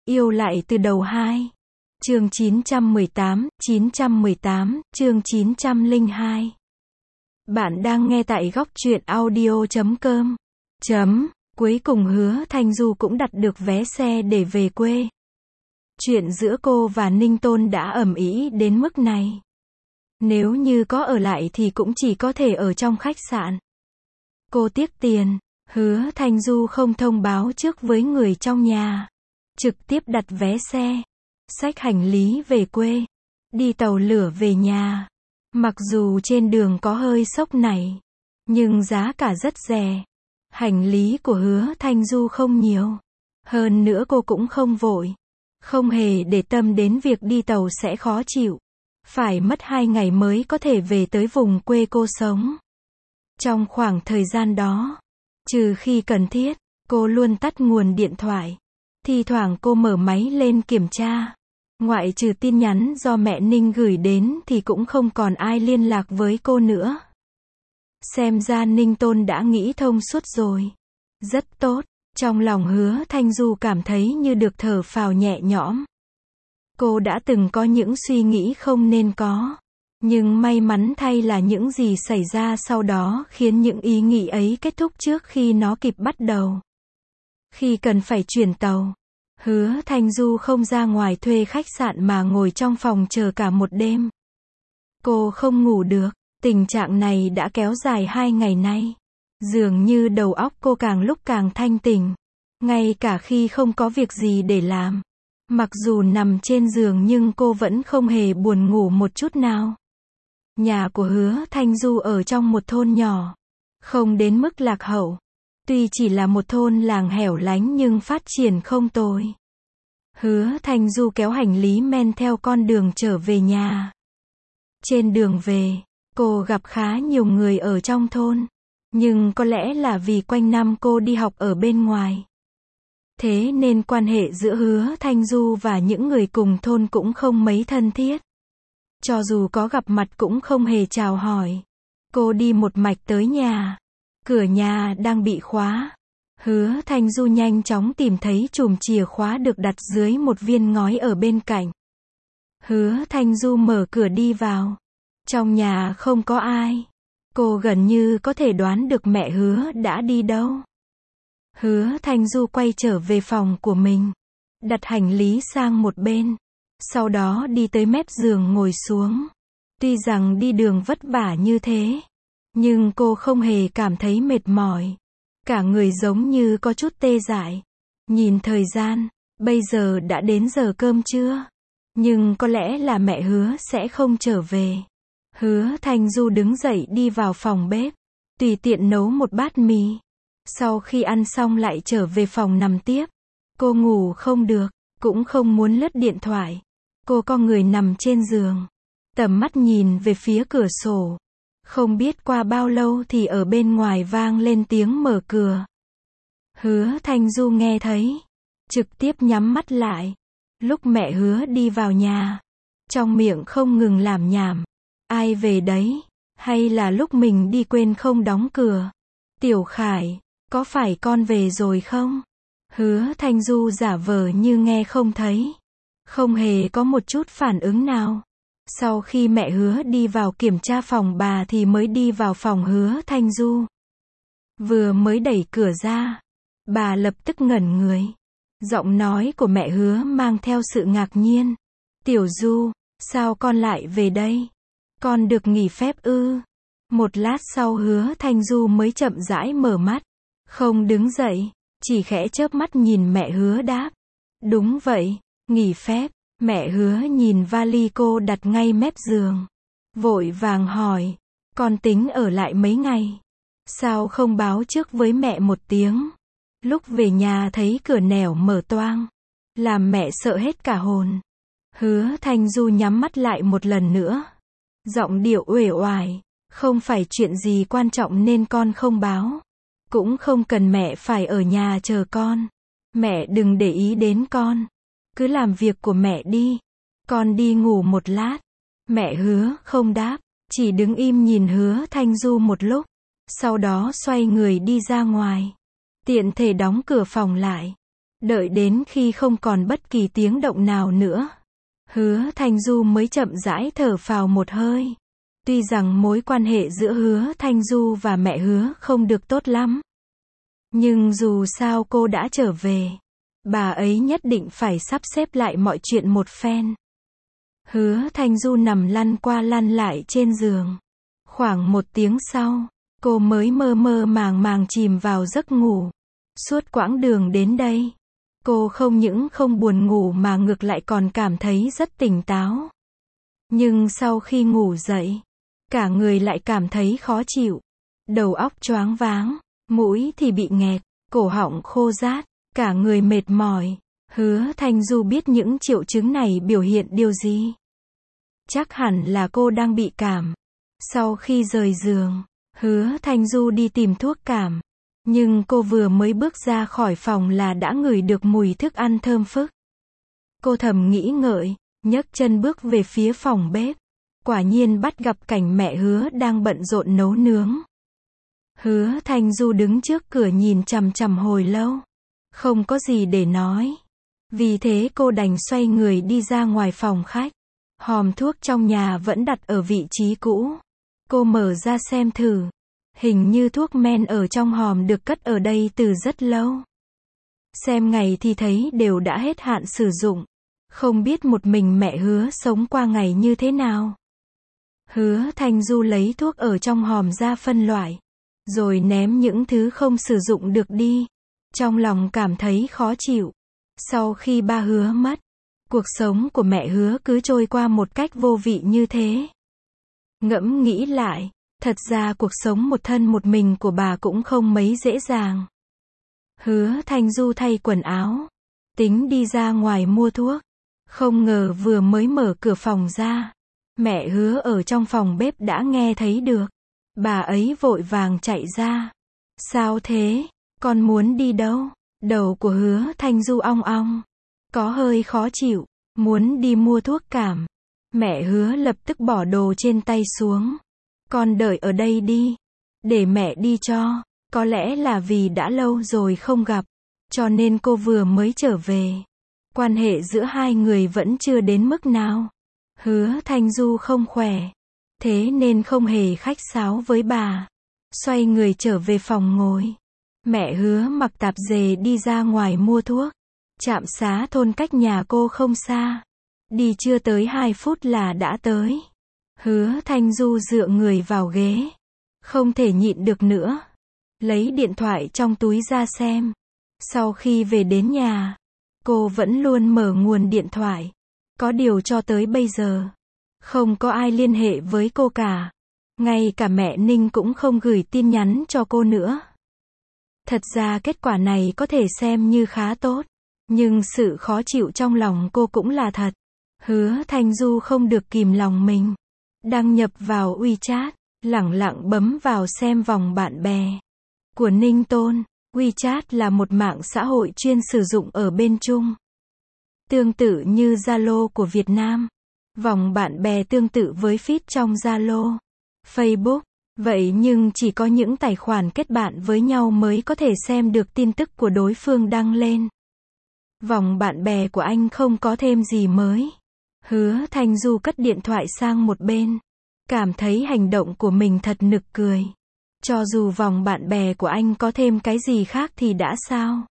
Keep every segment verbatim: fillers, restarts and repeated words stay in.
Yêu lại từ đầu hai. Chương chín trăm mười tám, chín trăm mười tám, chương chín trăm lẻ hai. Bạn đang nghe tại góc truyện audio chấm com. Chấm, cuối cùng Hứa Thanh Du cũng đặt được vé xe để về quê. Chuyện giữa cô và Ninh Tôn đã ầm ĩ đến mức này. Nếu như có ở lại thì cũng chỉ có thể ở trong khách sạn. Cô tiếc tiền, Hứa Thanh Du không thông báo trước với người trong nhà. Trực tiếp đặt vé xe, xách hành lý về quê, đi tàu lửa về nhà. Mặc dù trên đường có hơi sốc này, nhưng giá cả rất rẻ. Hành lý của Hứa Thanh Du không nhiều. Hơn nữa cô cũng không vội, không hề để tâm đến việc đi tàu sẽ khó chịu. Phải mất hai ngày mới có thể về tới vùng quê cô sống. Trong khoảng thời gian đó, trừ khi cần thiết, cô luôn tắt nguồn điện thoại. Thi thoảng cô mở máy lên kiểm tra. Ngoại trừ tin nhắn do mẹ Ninh gửi đến thì cũng không còn ai liên lạc với cô nữa. Xem ra Ninh Tôn đã nghĩ thông suốt rồi. Rất tốt, trong lòng Hứa Thanh Du cảm thấy như được thở phào nhẹ nhõm. Cô đã từng có những suy nghĩ không nên có. Nhưng may mắn thay là những gì xảy ra sau đó khiến những ý nghĩ ấy kết thúc trước khi nó kịp bắt đầu. Khi cần phải chuyển tàu, Hứa Thanh Du không ra ngoài thuê khách sạn mà ngồi trong phòng chờ cả một đêm. Cô không ngủ được, tình trạng này đã kéo dài hai ngày nay. Dường như đầu óc cô càng lúc càng thanh tỉnh. Ngay cả khi không có việc gì để làm. Mặc dù nằm trên giường nhưng cô vẫn không hề buồn ngủ một chút nào. Nhà của Hứa Thanh Du ở trong một thôn nhỏ. Không đến mức lạc hậu. Tuy chỉ là một thôn làng hẻo lánh nhưng phát triển không tồi. Hứa Thanh Du kéo hành lý men theo con đường trở về nhà. Trên đường về, cô gặp khá nhiều người ở trong thôn. Nhưng có lẽ là vì quanh năm cô đi học ở bên ngoài. Thế nên quan hệ giữa Hứa Thanh Du và những người cùng thôn cũng không mấy thân thiết. Cho dù có gặp mặt cũng không hề chào hỏi. Cô đi một mạch tới nhà. Cửa nhà đang bị khóa. Hứa Thanh Du nhanh chóng tìm thấy chùm chìa khóa được đặt dưới một viên ngói ở bên cạnh. Hứa Thanh Du mở cửa đi vào. Trong nhà không có ai. Cô gần như có thể đoán được mẹ Hứa đã đi đâu. Hứa Thanh Du quay trở về phòng của mình. Đặt hành lý sang một bên. Sau đó đi tới mép giường ngồi xuống. Tuy rằng đi đường vất vả như thế, nhưng cô không hề cảm thấy mệt mỏi. Cả người giống như có chút tê dại. Nhìn thời gian, bây giờ đã đến giờ cơm trưa. Nhưng có lẽ là mẹ Hứa sẽ không trở về. Hứa Thanh Du đứng dậy đi vào phòng bếp. Tùy tiện nấu một bát mì. Sau khi ăn xong lại trở về phòng nằm tiếp. Cô ngủ không được, cũng không muốn lướt điện thoại. Cô co người nằm trên giường. Tầm mắt nhìn về phía cửa sổ. Không biết qua bao lâu thì ở bên ngoài vang lên tiếng mở cửa. Hứa Thanh Du nghe thấy. Trực tiếp nhắm mắt lại. Lúc mẹ Hứa đi vào nhà. Trong miệng không ngừng lảm nhảm. Ai về đấy? Hay là lúc mình đi quên không đóng cửa? Tiểu Khải, có phải con về rồi không? Hứa Thanh Du giả vờ như nghe không thấy. Không hề có một chút phản ứng nào. Sau khi mẹ Hứa đi vào kiểm tra phòng bà thì mới đi vào phòng Hứa Thanh Du. Vừa mới đẩy cửa ra, bà lập tức ngẩn người. Giọng nói của mẹ Hứa mang theo sự ngạc nhiên. Tiểu Du, sao con lại về đây? Con được nghỉ phép ư? Một lát sau Hứa Thanh Du mới chậm rãi mở mắt. Không đứng dậy, chỉ khẽ chớp mắt nhìn mẹ Hứa đáp. Đúng vậy, nghỉ phép. Mẹ Hứa nhìn vali cô đặt ngay mép giường. Vội vàng hỏi. Con tính ở lại mấy ngày? Sao không báo trước với mẹ một tiếng? Lúc về nhà thấy cửa nẻo mở toang. Làm mẹ sợ hết cả hồn. Hứa Thanh Du nhắm mắt lại một lần nữa. Giọng điệu uể oải. Không phải chuyện gì quan trọng nên con không báo. Cũng không cần mẹ phải ở nhà chờ con. Mẹ đừng để ý đến con. Cứ làm việc của mẹ đi. Con đi ngủ một lát. Mẹ Hứa không đáp. Chỉ đứng im nhìn Hứa Thanh Du một lúc. Sau đó xoay người đi ra ngoài. Tiện thể đóng cửa phòng lại. Đợi đến khi không còn bất kỳ tiếng động nào nữa, Hứa Thanh Du mới chậm rãi thở phào một hơi. Tuy rằng mối quan hệ giữa Hứa Thanh Du và mẹ Hứa không được tốt lắm, nhưng dù sao cô đã trở về, bà ấy nhất định phải sắp xếp lại mọi chuyện một phen. Hứa Thanh Du nằm lăn qua lăn lại trên giường. Khoảng một tiếng sau, cô mới mơ mơ màng màng chìm vào giấc ngủ. Suốt quãng đường đến đây, cô không những không buồn ngủ mà ngược lại còn cảm thấy rất tỉnh táo. Nhưng sau khi ngủ dậy, cả người lại cảm thấy khó chịu. Đầu óc choáng váng, mũi thì bị nghẹt, cổ họng khô rát, cả người mệt mỏi. Hứa Thanh Du biết những triệu chứng này biểu hiện điều gì. Chắc hẳn là cô đang bị cảm. Sau khi rời giường, Hứa Thanh Du đi tìm thuốc cảm. Nhưng cô vừa mới bước ra khỏi phòng là đã ngửi được mùi thức ăn thơm phức. Cô thầm nghĩ ngợi, nhấc chân bước về phía phòng bếp. Quả nhiên bắt gặp cảnh mẹ Hứa đang bận rộn nấu nướng. Hứa Thanh Du đứng trước cửa nhìn chằm chằm hồi lâu. Không có gì để nói. Vì thế cô đành xoay người đi ra ngoài phòng khách. Hòm thuốc trong nhà vẫn đặt ở vị trí cũ. Cô mở ra xem thử. Hình như thuốc men ở trong hòm được cất ở đây từ rất lâu. Xem ngày thì thấy đều đã hết hạn sử dụng. Không biết một mình mẹ Hứa sống qua ngày như thế nào. Hứa Thanh Du lấy thuốc ở trong hòm ra phân loại. Rồi ném những thứ không sử dụng được đi. Trong lòng cảm thấy khó chịu. Sau khi ba Hứa mất, cuộc sống của mẹ Hứa cứ trôi qua một cách vô vị như thế. Ngẫm nghĩ lại, thật ra cuộc sống một thân một mình của bà cũng không mấy dễ dàng. Hứa Thanh Du thay quần áo, tính đi ra ngoài mua thuốc. Không ngờ vừa mới mở cửa phòng ra, mẹ Hứa ở trong phòng bếp đã nghe thấy được. Bà ấy vội vàng chạy ra. Sao thế? Con muốn đi đâu? Đầu của Hứa Thanh Du ong ong. Có hơi khó chịu. Muốn đi mua thuốc cảm. Mẹ Hứa lập tức bỏ đồ trên tay xuống. Con đợi ở đây đi. Để mẹ đi cho. Có lẽ là vì đã lâu rồi không gặp. Cho nên cô vừa mới trở về. Quan hệ giữa hai người vẫn chưa đến mức nào. Hứa Thanh Du không khỏe. Thế nên không hề khách sáo với bà. Xoay người trở về phòng ngồi. Mẹ Hứa mặc tạp dề đi ra ngoài mua thuốc. Trạm xá thôn cách nhà cô không xa. Đi chưa tới hai phút là đã tới. Hứa Thanh Du dựa người vào ghế. Không thể nhịn được nữa. Lấy điện thoại trong túi ra xem. Sau khi về đến nhà, cô vẫn luôn mở nguồn điện thoại. Có điều cho tới bây giờ, không có ai liên hệ với cô cả. Ngay cả mẹ Ninh cũng không gửi tin nhắn cho cô nữa. Thật ra kết quả này có thể xem như khá tốt. Nhưng sự khó chịu trong lòng cô cũng là thật. Hứa Thanh Du không được kìm lòng mình. Đăng nhập vào WeChat, lẳng lặng bấm vào xem vòng bạn bè của Ninh Tôn. WeChat là một mạng xã hội chuyên sử dụng ở bên Trung. Tương tự như Zalo của Việt Nam. Vòng bạn bè tương tự với feed trong Zalo, Facebook. Vậy nhưng chỉ có những tài khoản kết bạn với nhau mới có thể xem được tin tức của đối phương đăng lên. Vòng bạn bè của anh không có thêm gì mới. Hứa Thanh Du cất điện thoại sang một bên. Cảm thấy hành động của mình thật nực cười. Cho dù vòng bạn bè của anh có thêm cái gì khác thì đã sao?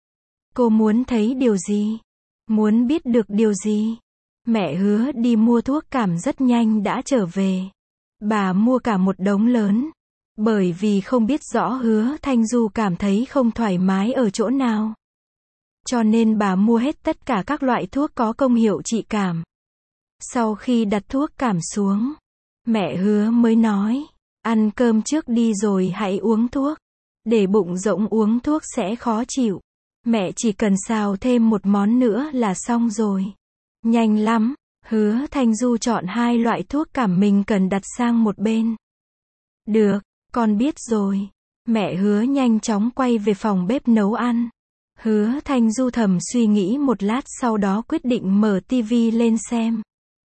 Cô muốn thấy điều gì? Muốn biết được điều gì? Mẹ Hứa đi mua thuốc cảm rất nhanh đã trở về. Bà mua cả một đống lớn. Bởi vì không biết rõ Hứa Thanh Du cảm thấy không thoải mái ở chỗ nào. Cho nên bà mua hết tất cả các loại thuốc có công hiệu trị cảm. Sau khi đặt thuốc cảm xuống, mẹ Hứa mới nói, ăn cơm trước đi rồi hãy uống thuốc. Để bụng rỗng uống thuốc sẽ khó chịu. Mẹ chỉ cần xào thêm một món nữa là xong rồi. Nhanh lắm. Hứa Thanh Du chọn hai loại thuốc cảm mình cần đặt sang một bên. Được, con biết rồi. Mẹ Hứa nhanh chóng quay về phòng bếp nấu ăn. Hứa Thanh Du thầm suy nghĩ một lát sau đó quyết định mở tivi lên xem.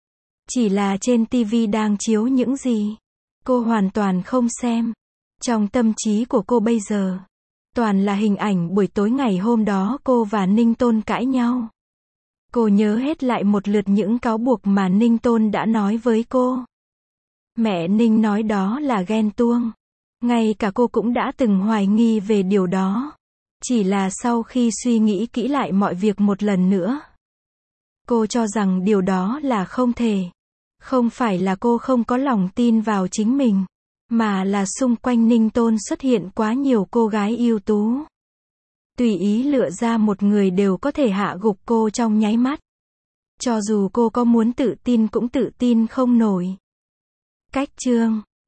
Chỉ là trên tivi đang chiếu những gì? Cô hoàn toàn không xem. Trong tâm trí của cô bây giờ, Toàn là hình ảnh buổi tối ngày hôm đó cô và Ninh Tôn cãi nhau. Cô nhớ hết lại một lượt những cáo buộc mà Ninh Tôn đã nói với cô. Mẹ Ninh nói đó là ghen tuông. Ngay cả cô cũng đã từng hoài nghi về điều đó. Chỉ là sau khi suy nghĩ kỹ lại mọi việc một lần nữa, cô cho rằng điều đó là không thể. Không phải là cô không có lòng tin vào chính mình, mà là xung quanh Ninh Tôn xuất hiện quá nhiều cô gái ưu tú. Tùy ý lựa ra một người đều có thể hạ gục cô trong nháy mắt. Cho dù cô có muốn tự tin cũng tự tin không nổi. Cách chương